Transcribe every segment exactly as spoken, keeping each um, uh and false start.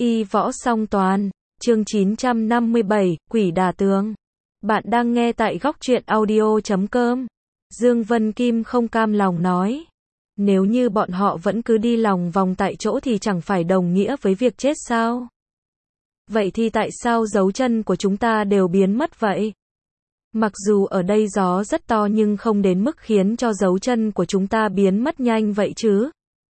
Y võ song toàn, chương chín trăm năm mươi bảy, Quỷ Đả Tường. Bạn đang nghe tại góc truyện audio chấm com. Dương Vân Kim không cam lòng nói. Nếu như bọn họ vẫn cứ đi lòng vòng tại chỗ thì chẳng phải đồng nghĩa với việc chết sao? Vậy thì tại sao dấu chân của chúng ta đều biến mất vậy? Mặc dù ở đây gió rất to nhưng không đến mức khiến cho dấu chân của chúng ta biến mất nhanh vậy chứ.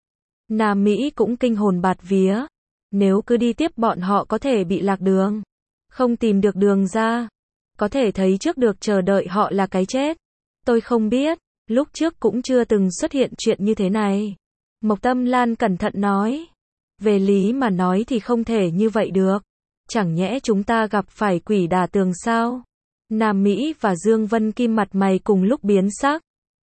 Nam Mỹ cũng kinh hồn bạt vía. Nếu cứ đi tiếp bọn họ có thể bị lạc đường, không tìm được đường ra, có thể thấy trước được chờ đợi họ là cái chết. Tôi không biết, lúc trước cũng chưa từng xuất hiện chuyện như thế này. Mộc Tâm Lan cẩn thận nói. Về lý mà nói thì không thể như vậy được. Chẳng nhẽ chúng ta gặp phải quỷ đả tường sao? Nam Mỹ và Dương Vân Kim mặt mày cùng lúc biến sắc.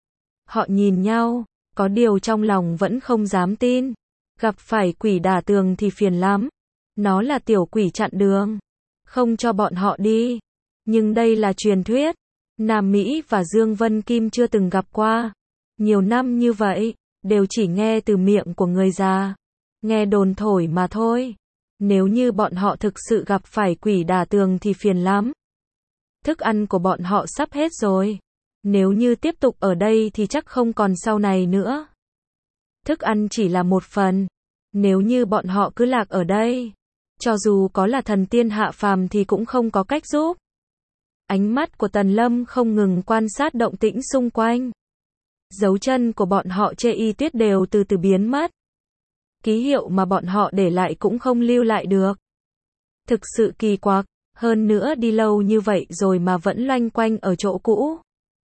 Họ nhìn nhau, có điều trong lòng vẫn không dám tin. Gặp phải quỷ đả tường thì phiền lắm. Nó là tiểu quỷ chặn đường, không cho bọn họ đi. Nhưng đây là truyền thuyết. Nam Mỹ và Dương Vân Kim chưa từng gặp qua. Nhiều năm như vậy, đều chỉ nghe từ miệng của người già. Nghe đồn thổi mà thôi. Nếu như bọn họ thực sự gặp phải quỷ đả tường thì phiền lắm. Thức ăn của bọn họ sắp hết rồi. Nếu như tiếp tục ở đây thì chắc không còn sau này nữa. Thức ăn chỉ là một phần. Nếu như bọn họ cứ lạc ở đây, cho dù có là thần tiên hạ phàm thì cũng không có cách giúp. Ánh mắt của Tần Lâm không ngừng quan sát động tĩnh xung quanh. Dấu chân của bọn họ Chê Y Tuyết đều từ từ biến mất. Ký hiệu mà bọn họ để lại cũng không lưu lại được. Thực sự kỳ quặc, hơn nữa đi lâu như vậy rồi mà vẫn loanh quanh ở chỗ cũ.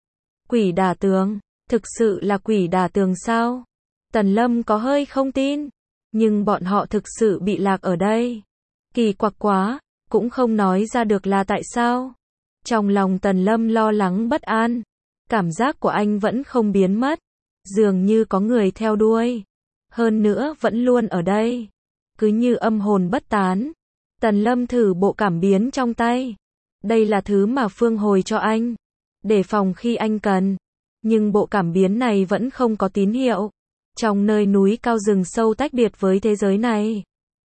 Quỷ đả tường, thực sự là quỷ đả tường sao? Tần Lâm có hơi không tin, nhưng bọn họ thực sự bị lạc ở đây. Kỳ quặc quá, cũng không nói ra được là tại sao. Trong lòng Tần Lâm lo lắng bất an, cảm giác của anh vẫn không biến mất, dường như có người theo đuôi, hơn nữa vẫn luôn ở đây, cứ như âm hồn bất tán. Tần Lâm thử bộ cảm biến trong tay, đây là thứ mà Phương hồi cho anh, để phòng khi anh cần, nhưng bộ cảm biến này vẫn không có tín hiệu. Trong nơi núi cao rừng sâu tách biệt với thế giới này,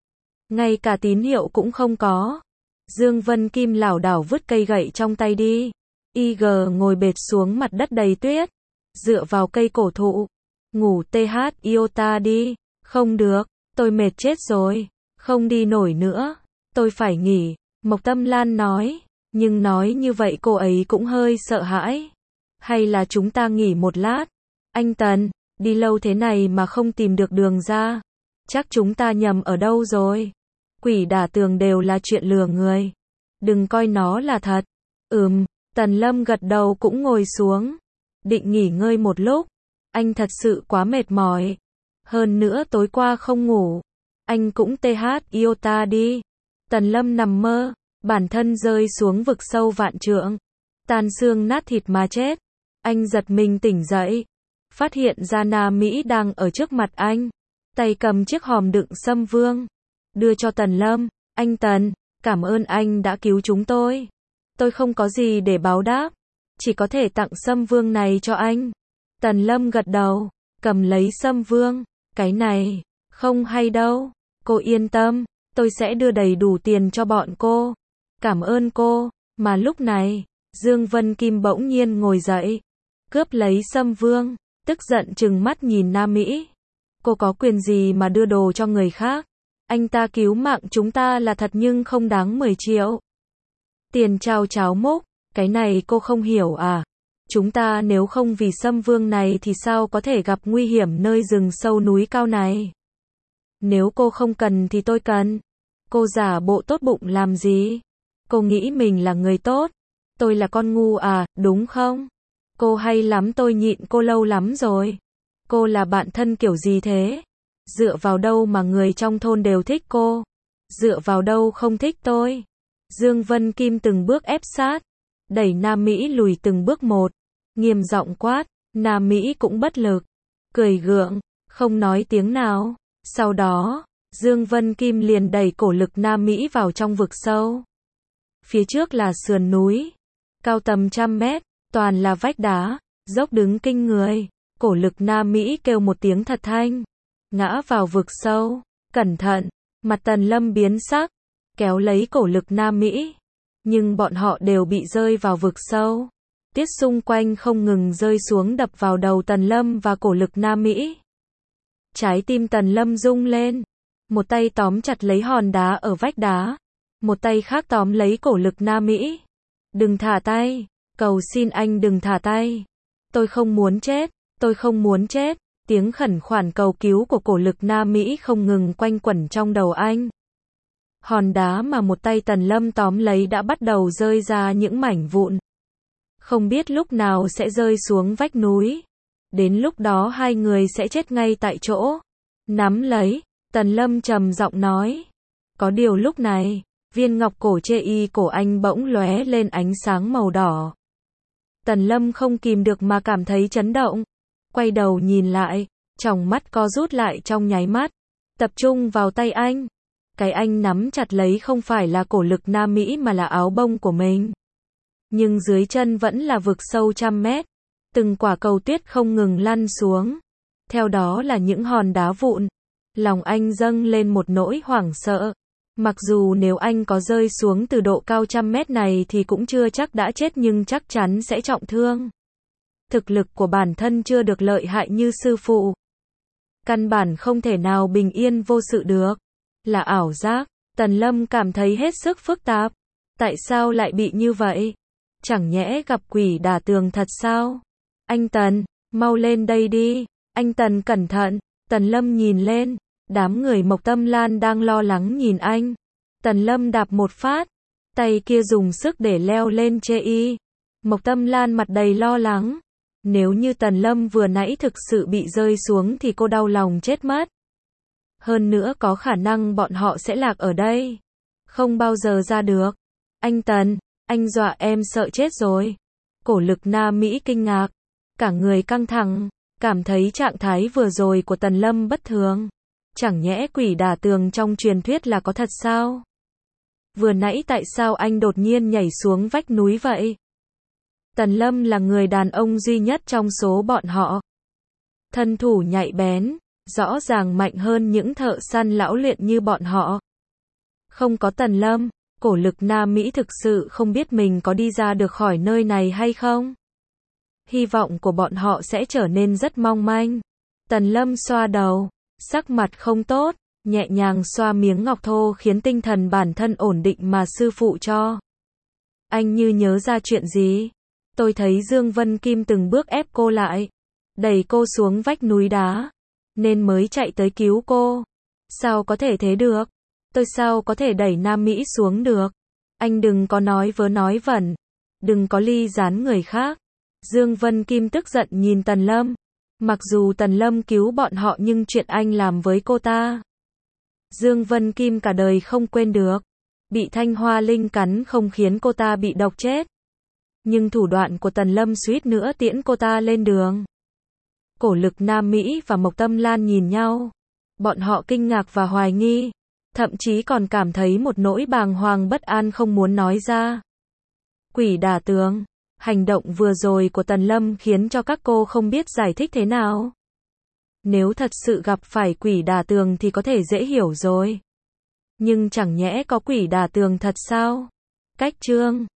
ngay cả tín hiệu cũng không có. Dương Vân Kim lảo đảo vứt cây gậy trong tay đi. i giê ngồi bệt xuống mặt đất đầy tuyết, dựa vào cây cổ thụ. Ngủ tê hát iota đi. Không được, tôi mệt chết rồi, không đi nổi nữa, tôi phải nghỉ, Mộc Tâm Lan nói. Nhưng nói như vậy cô ấy cũng hơi sợ hãi. Hay là chúng ta nghỉ một lát? Anh Tần, đi lâu thế này mà không tìm được đường ra, chắc chúng ta nhầm ở đâu rồi. Quỷ đả tường đều là chuyện lừa người, đừng coi nó là thật. Ừm, Tần Lâm gật đầu cũng ngồi xuống, định nghỉ ngơi một lúc. Anh thật sự quá mệt mỏi, hơn nữa tối qua không ngủ. Anh cũng tê hát iota đi. Tần Lâm nằm mơ, bản thân rơi xuống vực sâu vạn trượng, tan xương nát thịt mà chết. Anh giật mình tỉnh dậy, phát hiện ra Nam Mỹ đang ở trước mặt anh, tay cầm chiếc hòm đựng sâm vương, đưa cho Tần Lâm. Anh Tần, cảm ơn anh đã cứu chúng tôi. Tôi không có gì để báo đáp, chỉ có thể tặng sâm vương này cho anh. Tần Lâm gật đầu, cầm lấy sâm vương. Cái này, không hay đâu, cô yên tâm, tôi sẽ đưa đầy đủ tiền cho bọn cô. Cảm ơn cô. Mà lúc này, Dương Vân Kim bỗng nhiên ngồi dậy, cướp lấy sâm vương, tức giận trừng mắt nhìn Nam Mỹ. Cô có quyền gì mà đưa đồ cho người khác? Anh ta cứu mạng chúng ta là thật nhưng không đáng mười triệu. Tiền trao cháo múc, cái này cô không hiểu à? Chúng ta nếu không vì sâm vương này thì sao có thể gặp nguy hiểm nơi rừng sâu núi cao này? Nếu cô không cần thì tôi cần. Cô giả bộ tốt bụng làm gì? Cô nghĩ mình là người tốt, tôi là con ngu à, đúng không? Cô hay lắm, tôi nhịn cô lâu lắm rồi. Cô là bạn thân kiểu gì thế? Dựa vào đâu mà người trong thôn đều thích cô? Dựa vào đâu không thích tôi? Dương Vân Kim từng bước ép sát, đẩy Nam Mỹ lùi từng bước một, nghiêm giọng quát. Nam Mỹ cũng bất lực, cười gượng, không nói tiếng nào. Sau đó, Dương Vân Kim liền đẩy cổ lực Nam Mỹ vào trong vực sâu. Phía trước là sườn núi, cao tầm trăm mét, toàn là vách đá, dốc đứng kinh người. Cổ lực Nam Mỹ kêu một tiếng thật thanh, ngã vào vực sâu. Cẩn thận, Mặt Tần Lâm biến sắc, kéo lấy cổ Lực Nam Mỹ. Nhưng bọn họ đều bị rơi vào vực sâu. Tiết xung quanh không ngừng rơi xuống đập vào đầu Tần Lâm và cổ Lực Nam Mỹ. Trái tim Tần Lâm rung lên. Một tay tóm chặt lấy hòn đá ở vách đá. Một tay khác tóm lấy cổ Lực Nam Mỹ. Đừng thả tay. Cầu xin anh đừng thả tay. Tôi không muốn chết. Tôi không muốn chết. Tiếng khẩn khoản cầu cứu của cổ Lực Nam Mỹ không ngừng quanh quẩn trong đầu anh. Hòn đá mà một tay Tần Lâm tóm lấy đã bắt đầu rơi ra những mảnh vụn. Không biết lúc nào sẽ rơi xuống vách núi. Đến lúc đó hai người sẽ chết ngay tại chỗ. Nắm lấy, Tần Lâm trầm giọng nói. Có điều lúc này, viên ngọc cổ chê y cổ anh bỗng lóe lên ánh sáng màu đỏ. Tần Lâm không kìm được mà cảm thấy chấn động. Quay đầu nhìn lại, tròng mắt co rút lại trong nháy mắt. Tập trung vào tay anh. Cái anh nắm chặt lấy không phải là cổ Lực Nam Mỹ mà là áo bông của mình. Nhưng dưới chân vẫn là vực sâu trăm mét. Từng quả cầu tuyết không ngừng lăn xuống. Theo đó là những hòn đá vụn. Lòng anh dâng lên một nỗi hoảng sợ. Mặc dù nếu anh có rơi xuống từ độ cao trăm mét này thì cũng chưa chắc đã chết nhưng chắc chắn sẽ trọng thương. Thực lực của bản thân chưa được lợi hại như sư phụ. Căn bản không thể nào bình yên vô sự được. Là ảo giác. Tần Lâm cảm thấy hết sức phức tạp. Tại sao lại bị như vậy? Chẳng nhẽ gặp quỷ đả tường thật sao? Anh Tần, mau lên đây đi. Anh Tần cẩn thận. Tần Lâm nhìn lên. Đám người Mộc Tâm Lan đang lo lắng nhìn anh. Tần Lâm đạp một phát. Tay kia dùng sức để leo lên chê y. Mộc Tâm Lan mặt đầy lo lắng. Nếu như Tần Lâm vừa nãy thực sự bị rơi xuống thì cô đau lòng chết mất. Hơn nữa có khả năng bọn họ sẽ lạc ở đây. Không bao giờ ra được. Anh Tần, anh dọa em sợ chết rồi. Cổ Lực Nam Mỹ kinh ngạc. Cả người căng thẳng. Cảm thấy trạng thái vừa rồi của Tần Lâm bất thường. Chẳng nhẽ quỷ đả tường trong truyền thuyết là có thật sao? Vừa nãy tại sao anh đột nhiên nhảy xuống vách núi vậy? Tần Lâm là người đàn ông duy nhất trong số bọn họ. Thân thủ nhạy bén, rõ ràng mạnh hơn những thợ săn lão luyện như bọn họ. Không có Tần Lâm, cổ Lực Nam Mỹ thực sự không biết mình có đi ra được khỏi nơi này hay không. Hy vọng của bọn họ sẽ trở nên rất mong manh. Tần Lâm xoa đầu, sắc mặt không tốt, nhẹ nhàng xoa miếng ngọc thô khiến tinh thần bản thân ổn định mà sư phụ cho. Anh như nhớ ra chuyện gì? Tôi thấy Dương Vân Kim từng bước ép cô lại, đẩy cô xuống vách núi đá, nên mới chạy tới cứu cô. Sao có thể thế được? Tôi sao có thể đẩy Nam Mỹ xuống được? Anh đừng có nói vớ nói vẩn, đừng có ly gián người khác. Dương Vân Kim tức giận nhìn Tần Lâm. Mặc dù Tần Lâm cứu bọn họ nhưng chuyện anh làm với cô ta, Dương Vân Kim cả đời không quên được. Bị Thanh Hoa Linh cắn không khiến cô ta bị độc chết. Nhưng thủ đoạn của Tần Lâm suýt nữa tiễn cô ta lên đường. Cổ Lực Nam Mỹ và Mộc Tâm Lan nhìn nhau. Bọn họ kinh ngạc và hoài nghi. Thậm chí còn cảm thấy một nỗi bàng hoàng bất an không muốn nói ra. Quỷ đả tường. Hành động vừa rồi của Tần Lâm khiến cho các cô không biết giải thích thế nào. Nếu thật sự gặp phải quỷ đả tường thì có thể dễ hiểu rồi. Nhưng chẳng nhẽ có quỷ đả tường thật sao? Cách chương